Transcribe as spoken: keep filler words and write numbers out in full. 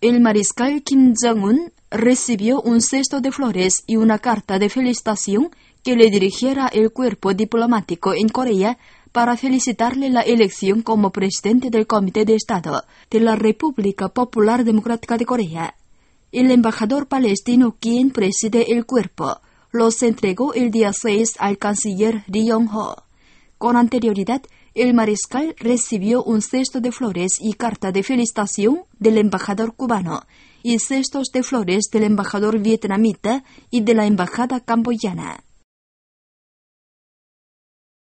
El mariscal Kim Jong-un recibió un cesto de flores y una carta de felicitación que le dirigiera el cuerpo diplomático en Corea para felicitarle la elección como presidente del Comité de Estado de la República Popular Democrática de Corea. El embajador palestino, quien preside el cuerpo, los entregó el día seis al canciller Ri Yong-ho. Con anterioridad, el mariscal recibió un cesto de flores y carta de felicitación del embajador cubano y cestos de flores del embajador vietnamita y de la embajada camboyana.